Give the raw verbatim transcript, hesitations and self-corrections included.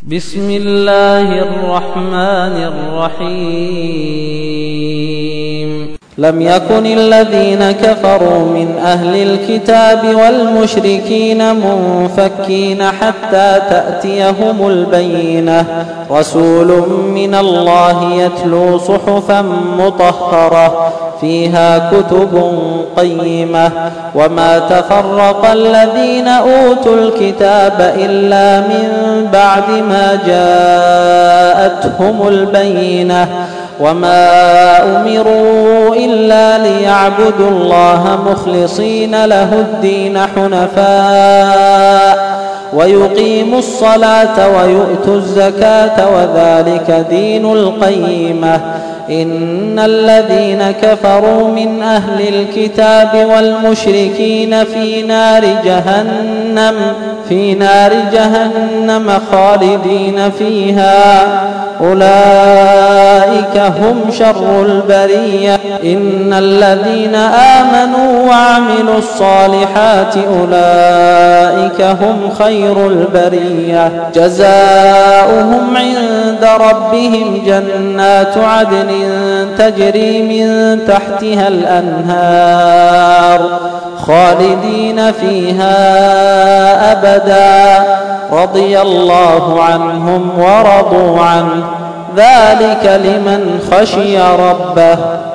بسم الله الرحمن الرحيم لم يكن الذين كفروا من أهل الكتاب والمشركين منفكين حتى تأتيهم البينة رسول من الله يتلو صحفا مطهرة فيها كتب قيمة وما تفرق الذين أوتوا الكتاب إلا من بعد ما جاءتهم البينة وما أمروا إلا ليعبدوا الله مخلصين له الدين حنفاء ويقيموا الصلاة ويؤتوا الزكاة وذلك دين القيمة إن الذين كفروا من أهل الكتاب والمشركين في نار جهنم في نار جهنم خالدين فيها أولئك هم شر البرية إن الذين آمنوا وعملوا الصالحات أولئك هم خير البرية جزاؤهم عند ربهم جنات عدن تجري من تحتها الأنهار خالدين فيها أبدا رضي الله عنهم ورضوا عنه ذلك لمن خشي ربه.